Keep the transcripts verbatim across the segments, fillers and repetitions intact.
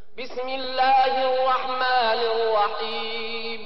بسم الله الرحمن الرحيم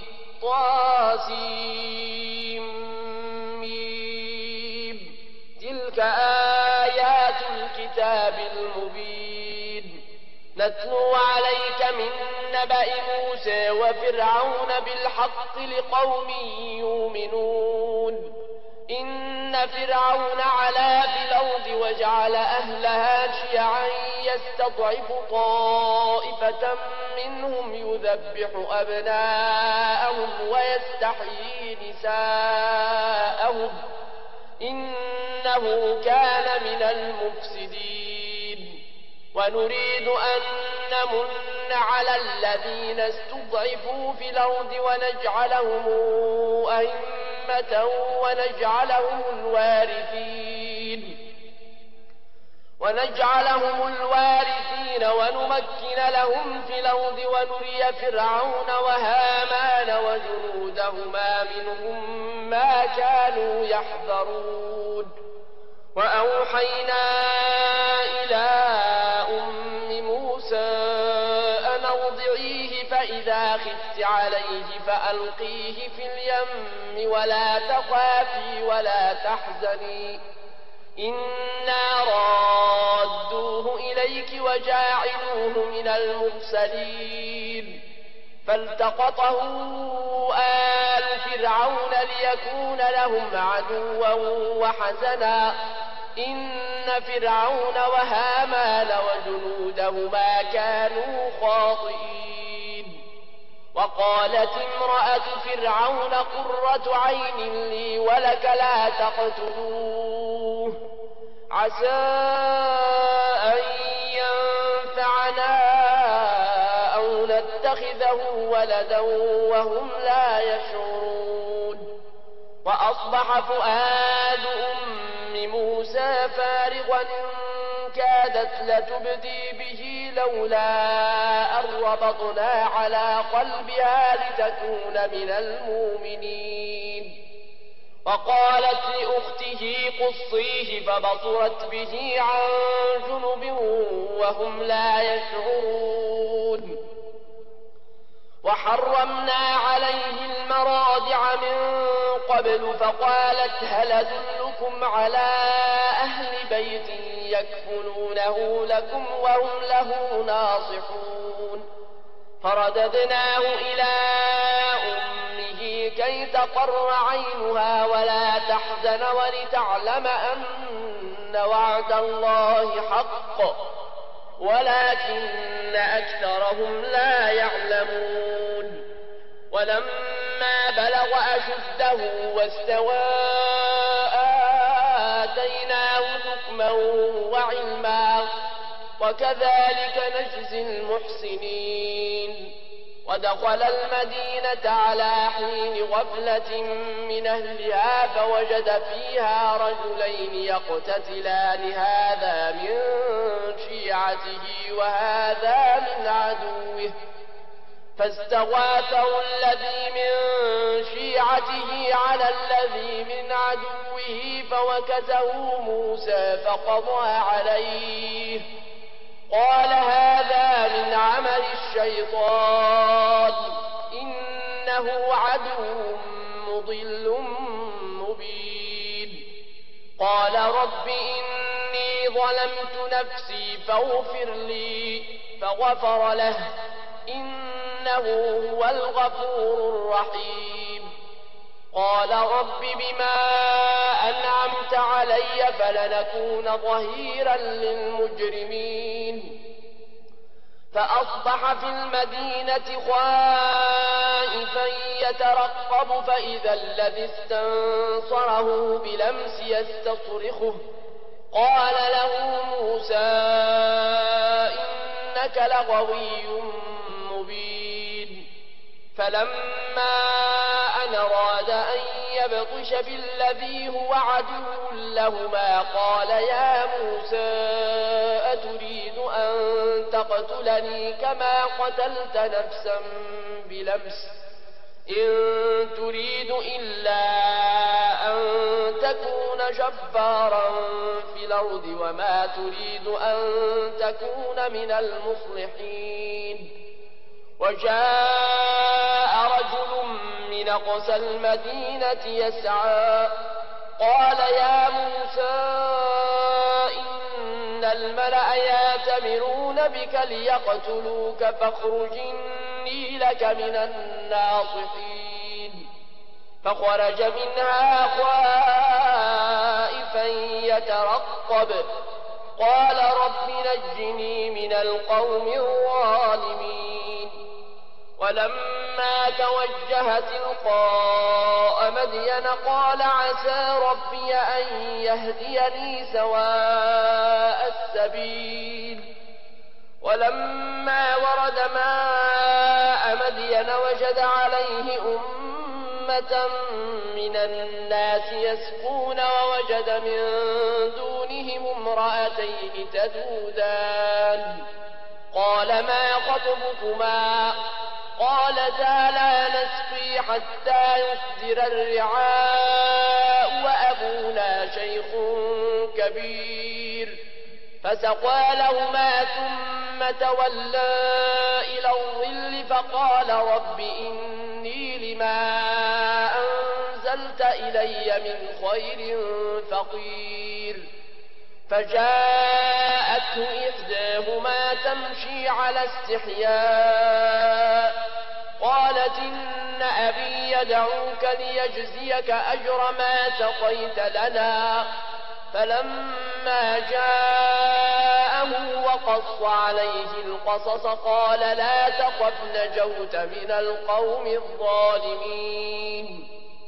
طاسيم تلك آيات الكتاب المبين نتلو عليك من نبأ موسى وفرعون بالحق لقوم يؤمنون إن فرعون علا في الأرض وجعل أهلها شيعا يستضعف طائفة منهم يذبح أبناءهم ويستحيي نساءهم إنه كان من المفسدين ونريد أن نمن على الذين استضعفوا في الأرض ونجعلهم أئمة ونجعلهم الوارثين ونجعلهم الوارثين ونمكن لهم في الأرض ونري فرعون وهامان وجنودهما منهم ما كانوا يحذرون وأوحينا إلى أم موسى أن أرضعيه فإذا خفت عليه فألقيه في اليم ولا تخافي ولا تحزني إنا رادوه إليك وجاعلوه من المرسلين فالتقطه آل فرعون ليكون لهم عدوا وحزنا إن فرعون وهامان وجنودهما كانوا خاطئين وقالت امرأة فرعون قرة عين لي ولك لا تقتلوه عسى أن ينفعنا أو نتخذه ولدا وهم لا يشعرون وأصبح فؤاد أم موسى فارغا إن كادت لتبدي به لولا أن ربطنا على قلبها لتكون من المؤمنين وقالت لأخته قصيه فبصرت به عن جنب وهم لا يشعرون وحرمنا عليه المراضع من قبل فقالت هل أدلكم على أهل بيت يكفلونه لكم وهم له ناصحون فرددناه إلى أمه كي تقر عينها ولا تحزن ولتعلم أن وعد الله حق ولكن أكثرهم لا يعلمون ولما بلغ أشده واستوى آتيناه حكما وعلما وكذلك نجزي المحسنين ودخل المدينة على حين غفلة من أهلها فوجد فيها رجلين يقتتلان هذا من شيعته وهذا من عدوه فاستغاثه الذي من شيعته على الذي من عدوه فوكزه موسى فقضى عليه قال هذا من عمل الشيطان إنه عدو مضل مبين قال رب إني ظلمت نفسي فاغفر لي فغفر له إنه هو الغفور الرحيم قال رب بما أنعمت علي فلنكون ظهيرا للمجرمين فأصبح في المدينة خائفا يترقب فإذا الذي استنصره بلمس يستصرخه قال له موسى إنك لغوي مبين فلما أن أراد أن يبطش بالذي هو عدو لهما قال يا موسى أتريد أن تقتلني كما قتلت نفسا بلمس إن تريد إلا أن تكون جبارا في الأرض وما تريد أن تكون من المصلحين وجاء رجل من أقصى المدينة يسعى قال يا موسى إن الملأ يأتمرون بك ليقتلوك فاخرج إني لك من الناصحين فخرج منها خائفا يترقب قال رب نجني من القوم الظالمين ولما توجه تلقاء مدين قال عسى ربي أن يهديني سواء السبيل ولما ورد ماء مدين وجد عليه أمة من الناس يسقون ووجد من دونهم امرأتين تذودان قال ما خطبكما قالتا لا نسقي حتى يصدر الرعاء وأبونا شيخ كبير فسقى لهما ثم تولى إلى الظل فقال رب إني لما أنزلت إلي من خير فقير فجاءته إحداهما تمشي على استحياء قالت إن أبي يدعوك ليجزيك أجر ما سقيت لنا فلما جاءه وقص عليه القصص قال لا تخف نجوت من القوم الظالمين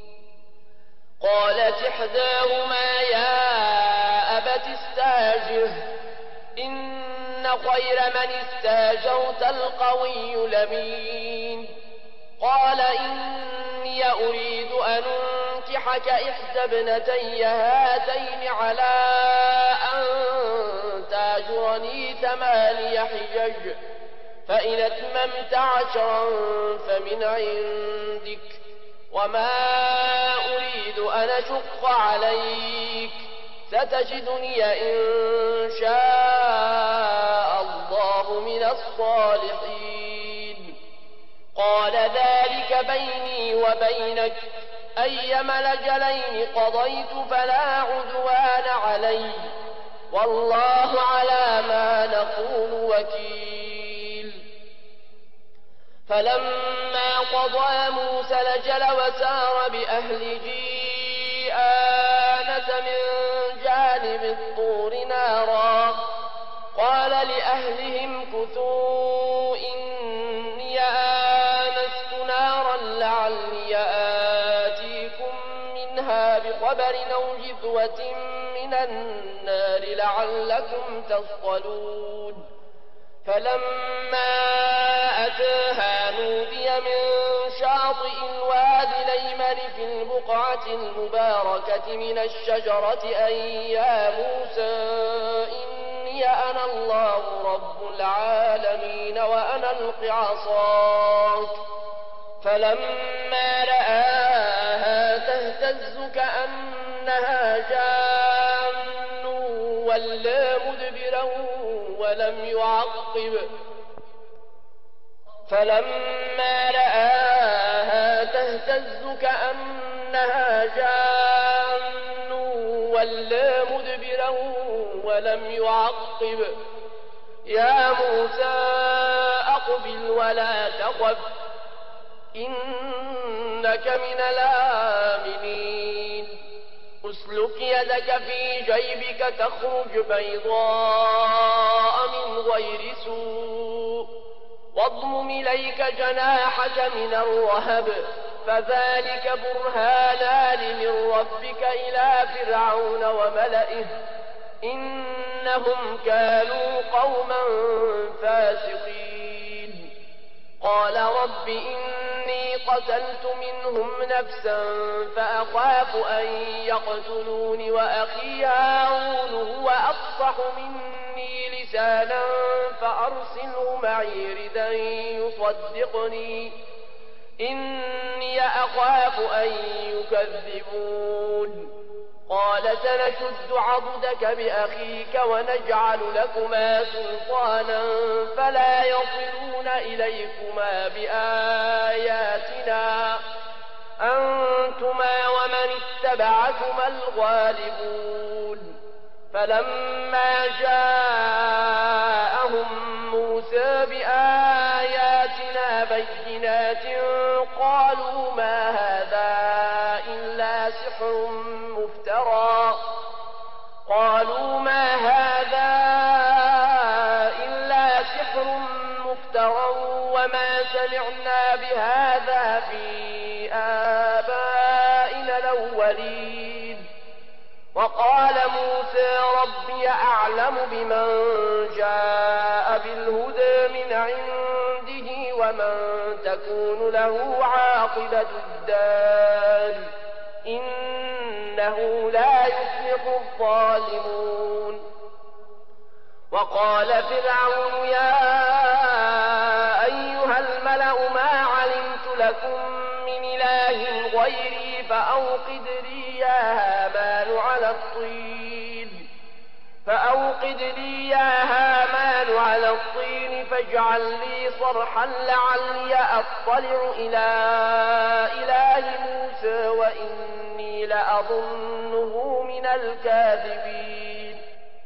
قالت إحداهما يا أبت استاجره إن خير من استاجرت القوي الأمين قال إني أريد أن أنكحك إحدى ابنتي هاتين على أن تاجرني ثماني حجج فإن أتممت عشرا فمن عندك وما أريد أن أشق عليك ستجدني إن شاء الله من الصالحين قال ذلك بيني وبينك أيما الأجلين قضيت فلا عدوان علي والله على ما نقول وكيل فلما قضى موسى الأجل وسار بأهله آنس من جانب الطور نارا قال لأهلهم كثوا إني آنست نارا لعلي آتيكم منها بخبر أو جذوة من النار لعلكم تصطلون فلما أتاها نودي من شاطئ الوادي الأيمن في البقعة المباركة من الشجرة أن يا موسى إني أنا الله رب العالمين وأن ألق عصاك فلما رآها تهتز كأنها جان ولا مدبرا ولم يعقب فلما رآها تهتز كأنها جان ولا مدبرا ولم يعقب يا موسى أقبل ولا تخف إنك من الآمنين اسلك يدك في جيبك تخرج بيضاء من غير سوء واضمم إليك جناحك من الرهب فذلك برهانان من ربك إلى فرعون وملئه إنهم كانوا قوما فاسقين قال رب إني قتلت منهم نفسا فأخاف أن يقتلون وأخي هارون هو أفصح مني لسانا فأرسله معي ردا يصدقني إني أخاف أن يكذبون قال سنشد عضدك بأخيك ونجعل لكما سلطانا فلا يصلون إليكما بآياتنا أنتما ومن اتبعكما الغالبون فلما جاءهم موسى بآياتنا بينات قالوا ما هذا إلا سحر مفترى قالوا ما هذا إلا سحر مفترى وما سمعنا بهذا في آبائنا الأولين وقال موسى ربي أعلم بمن جاء بالهدى من عنده ومن تكون له عاقبة الدار إنه لا يفلح الظالمون وقال فرعون يا أيها الملأ ما علمت لكم من إله غيري فأوقد لي يا هامان على الطين فأوقد لي يا هامان على الطين فاجعل لي صرحا لعلي أطلع إلى إله موسى وإني لأظنه من الكاذبين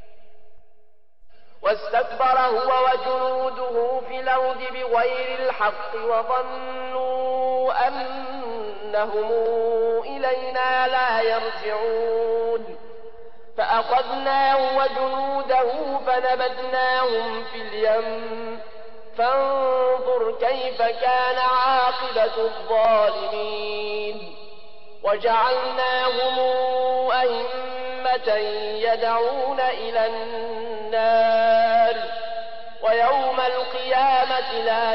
واستكبر هو وجنوده في الأرض بغير الحق وظنوا أنهم إلينا لا يرجعون فأخذناه وجنوده فنبذناهم في اليم فانظر كيف كان عاقبة الظالمين وجعلناهم أئمة يدعون إلى النار ويوم القيامة لا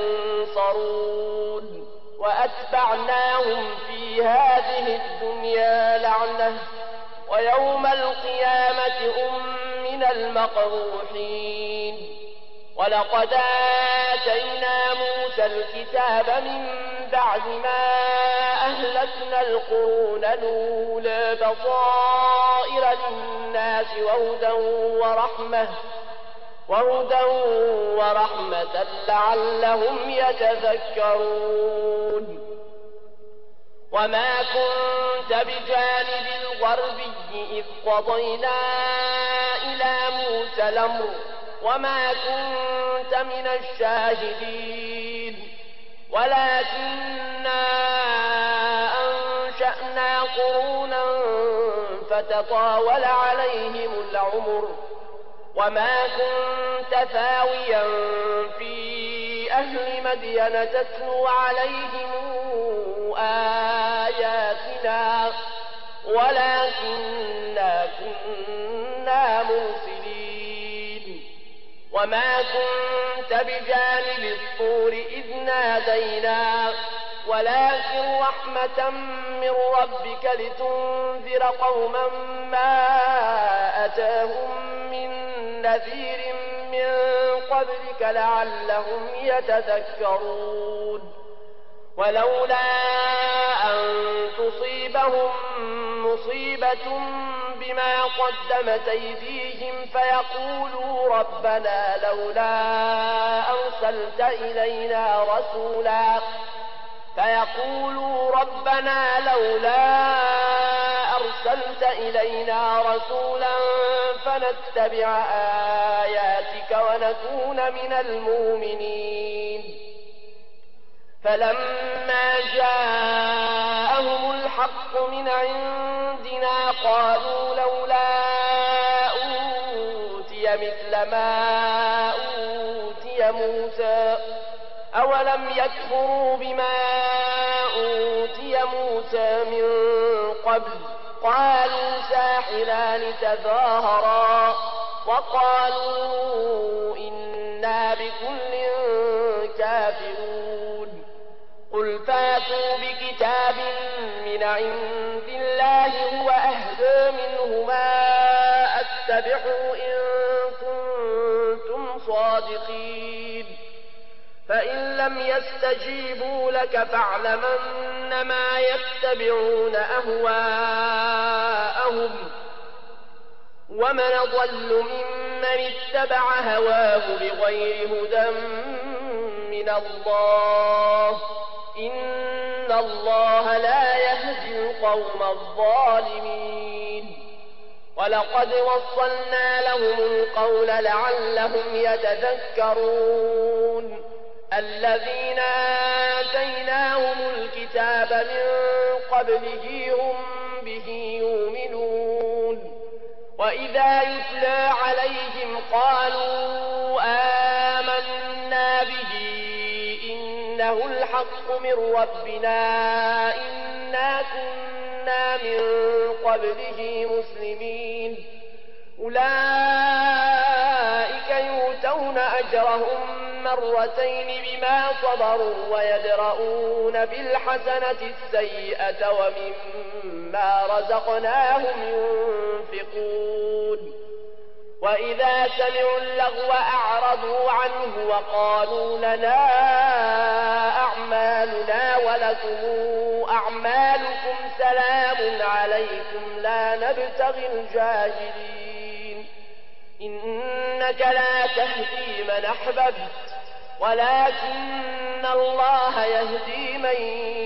ينصرون وأتبعناهم في هذه الدنيا لعنة ويوم القيامة هم من المقروحين ولقد آتينا موسى الكتاب من بعد ما أهلكنا القرون الأولى بصائر للناس وهدى ورحمة وهدى ورحمة لعلهم يتذكرون وما كنت بجانب الغربي إذ قضينا إلى موسى الأمر وما كنت من الشاهدين ولكننا أنشأنا قرونا فتطاول عليهم العمر وما كنت ثاويا في أهل مدين تتلو عليهم آياتنا ولكننا كنا مرسلين وما كنت بجانب الطور إذ نادينا ولكن رحمة من ربك لتنذر قوما ما أتاهم من نذير من قبلك لعلهم يتذكرون ولولا أن تصيبهم مصيبة بما قدمت أيديهم فيقولوا ربنا لولا أرسلت إلينا رسولا فيقولوا ربنا لولا أرسلت إلينا رسولا فنتبع آياتك ونكون من المؤمنين فلما جاءهم الحق من عندنا قالوا لولا أوتي مثل ما أوتي موسى أولم يكفروا بما أوتي موسى من قبل قالوا ساحران تظاهرا وقالوا إنا بكل كافرون قل فاتوا بكتاب من عند الله هو أهدى منهما أتبعوا إن كنتم صادقين فإن لم يستجيبوا لك فاعلم إنما يتبعون أهواءهم ومن ضل ممن اتبع هواه بغير هدى من الله إن الله لا يهدي القوم الظالمين ولقد وصلنا لهم القول لعلهم يتذكرون الذين آتيناهم الكتاب من قبله هم به يؤمنون وإذا يتلى عليهم قالوا آمنا به إنه الحق من ربنا إنا كنا من قبله مسلمين أولئك يؤتون أجرهم مرتين بما صبروا ويدرؤون بالحسنة السيئة ومما رزقناهم ينفقون وإذا سمعوا اللغو أعرضوا عنه وقالوا لنا أعمالنا ولكم أعمالكم سلام عليكم لا نبتغي الجاهلين إنك لا تهدي من أحببت ولكن الله يهدي من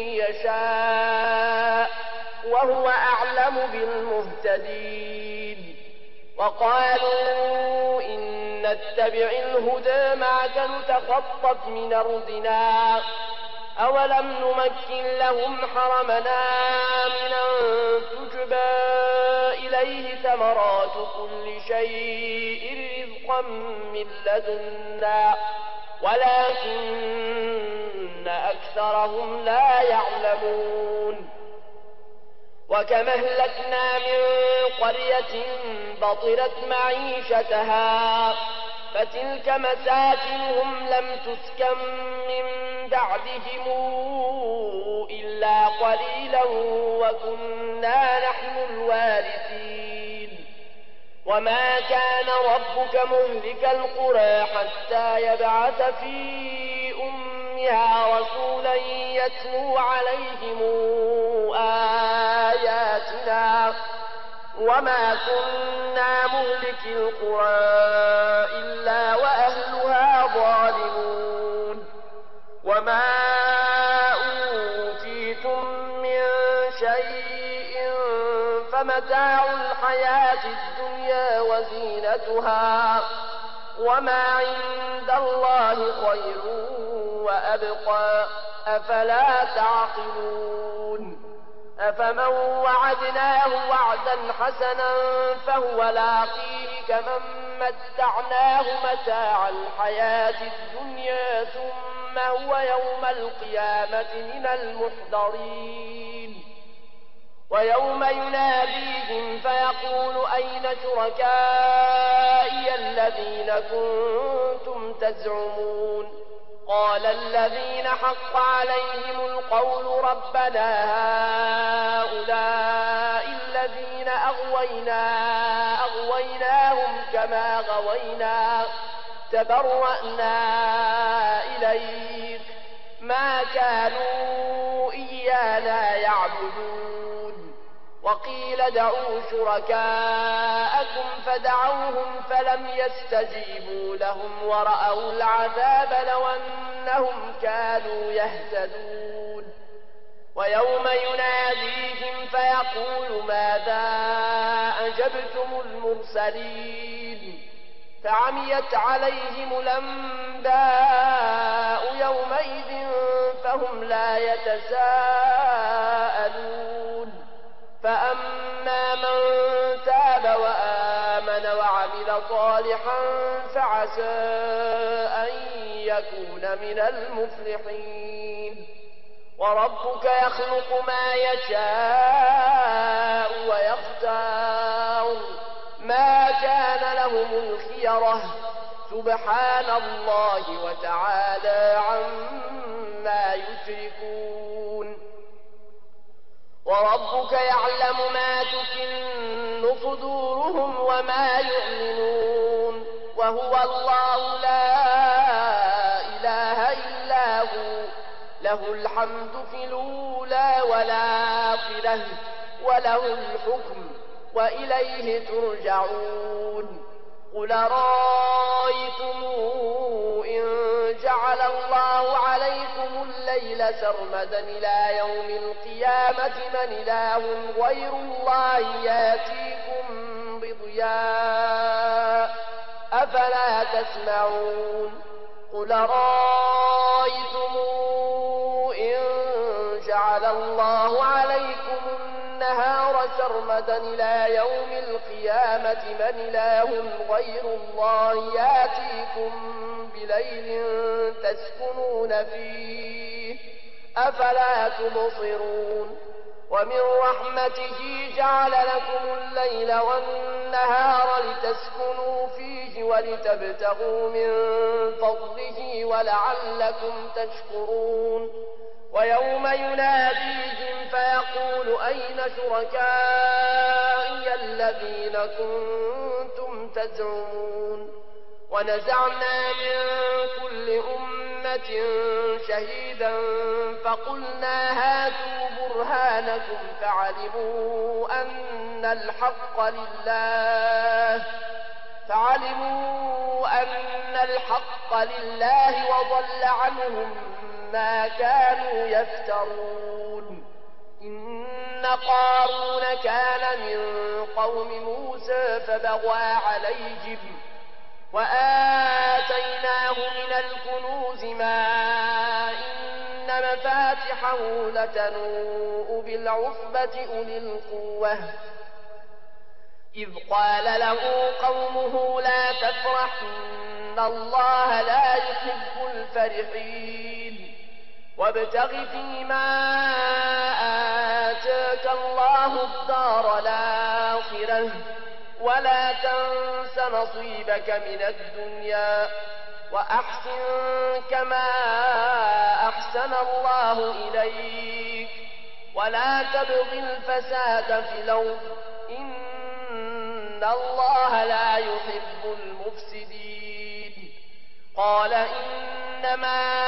يشاء وهو أعلم بالمهتدين وقالوا إن نتبع الهدى معك نتخطف من أرضنا أولم نمكن لهم حرمنا آمنا تجبى إليه ثمرات كل شيء رزقا من لدنا ولكن أكثرهم لا يعلمون وكم أهلكنا من قرية بطرت معيشتها فتلك مساكنهم لم تسكن من بعدهم إلا قليلا وكنا نحن الوارثين وما كان ربك مهلك القرى حتى يبعث في أمها رسولا يتلو عليهم آياتنا وما كنا مهلك القرى إلا وأهلها ظالمون وما أوتيتم من شيء فمتاع الحياة الدنيا وزينتها وما عند الله خير وأبقى أفلا تعقلون أفمن وعدناه وعدا حسنا فهو لاقيه كمن متعناه متاع الحياة الدنيا ثم هو يوم القيامة من المحضرين ويوم يناديهم فيقول أين شركائي الذين كنتم تزعمون قال الذين حق عليهم القول ربنا هؤلاء الذين أغوينا أغويناهم كما غوينا تبرأنا إليك ما كانوا إيانا يعبدون وقيل ادعوا شركاءكم فدعوهم فلم يستجيبوا لهم ورأوا العذاب لو أنهم كانوا يهتدون ويوم يناديهم فيقول ماذا أجبتم المرسلين فعميت عليهم الأنباء يومئذ فهم لا يتساءلون فأما من تاب وآمن وعمل صالحا فعسى أن يكون من المفلحين وربك يخلق ما يشاء ويختار ما كان لهم الخيرة سبحان الله وتعالى عما يشركون وربك يعلم ما تكن صدورهم وما يعلنون وهو الله لا إله إلا هو له الحمد في الأولى والآخرة وله الحكم وإليه ترجعون قل رأيتم إن جعل الله عليكم الليل سرمدا إلى يوم القيامة من إله غير الله ياتيكم بضياء أفلا تسمعون قل رأيتم إن جعل الله عليكم النهار سرمدا إلى يوم القيامة من إله غير الله ياتيكم بليل تسكنون فيه أفلا تبصرون ومن رحمته جعل لكم الليل والنهار لتسكنوا فيه ولتبتغوا من فضله ولعلكم تشكرون ويوم يناديهم فيقول أين شركائي الذين كنتم تزعمون ونزعنا من كل أمة شهيدا فقلنا هاتوا برهانكم فعلموا أن الحق لله فعلموا أن الحق لله وضل عنهم ما كانوا يفترون إن قارون كان من قوم موسى فبغى عليهم وآتيناه من الكنوز ما إن مفاتحه لتنوء بالعصبة أولي القوة إذ قال له قومه لا تفرح إن الله لا يحب الفرحين وابتغ فيما آتاك الله الدار الآخرة ولا تنس نصيبك من الدنيا وأحسن كما أحسن الله إليك ولا تبغ الفساد في الأرض إن الله لا يحب المفسدين قال إنما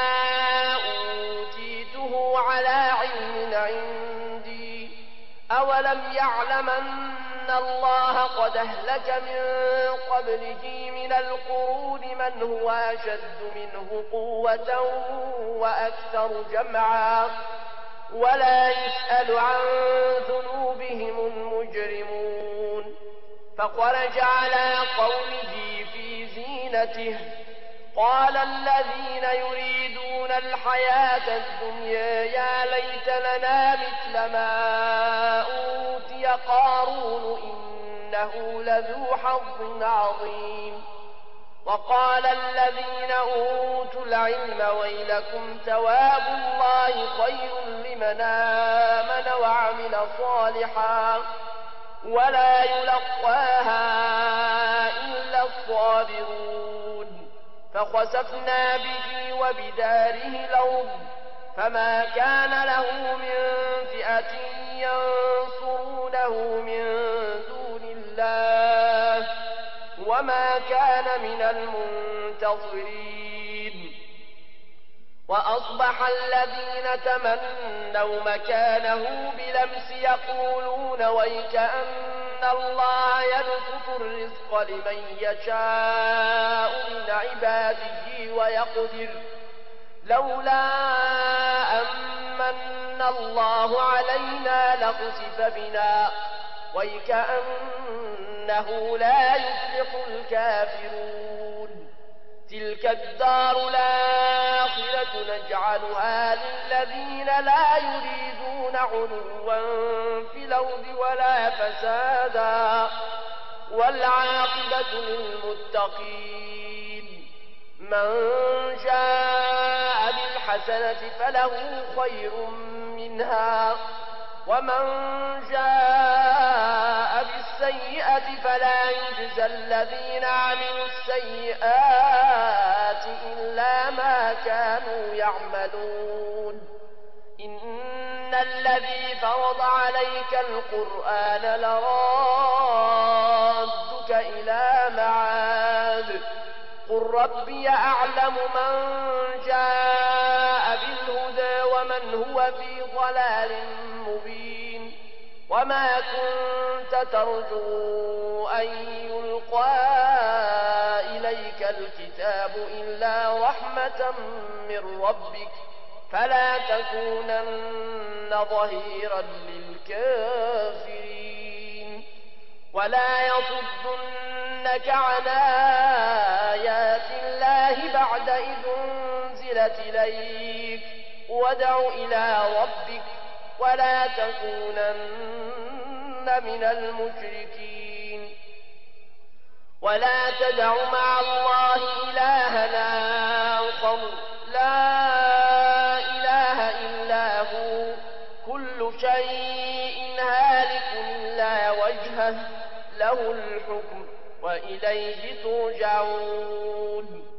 أوتيته على علم عندي أولم يعلم أن الله قد أهلك من قبله من القرون من هو أشد منه قوة وأكثر جمعا ولا يسأل عن ذنوبهم المجرمون فخرج على قومه في زينته قال الذين يريدون الحياة الدنيا يا ليت لنا مثل ما أوتي قارون إنه لذو حظ عظيم وقال الذين أوتوا العلم ويلكم ثواب الله خير لمن آمن وعمل صالحا ولا يلقاها إلا الصابرون فخسفنا به وبداره الأرض فما كان له من فئة ينصرونه من دون الله وما كان من المنتصرين وأصبح الذين تمنوا مكانه بلمس يقولون ويكأن الله يبسط الرزق لمن يشاء من عباده ويقدر لولا أمن الله علينا لخسف بنا ويكأنه لا يفلح الكافرون تلك الدار الآخرة نجعلها للذين لا يريدون علوا في الأرض ولا فسادا والعاقبة للمتقين من جاء بالحسنة فله خير منها ومن جاء بالسيئة فلا يجزى الذين عملوا السيئات إلا ما كانوا يعملون إن الذي فرض عليك القرآن لرادك إلى معاد قل ربي أعلم من جاء بالهدى ومن هو في ضلال مبين وما كنت ترجو أن يلقى إليك الكتاب إلا رحمة من ربك فلا تكونن ظهيرا للكافرين ولا يصدنك عن آيات الله بعد إذ أنزلت إليك وادع إلى ربك ولا تكونن من المشركين ولا تدع مع الله إلهنا آخر لا إله إلا هو كل شيء هالك إلا وجهه له الحكم وإليه ترجعون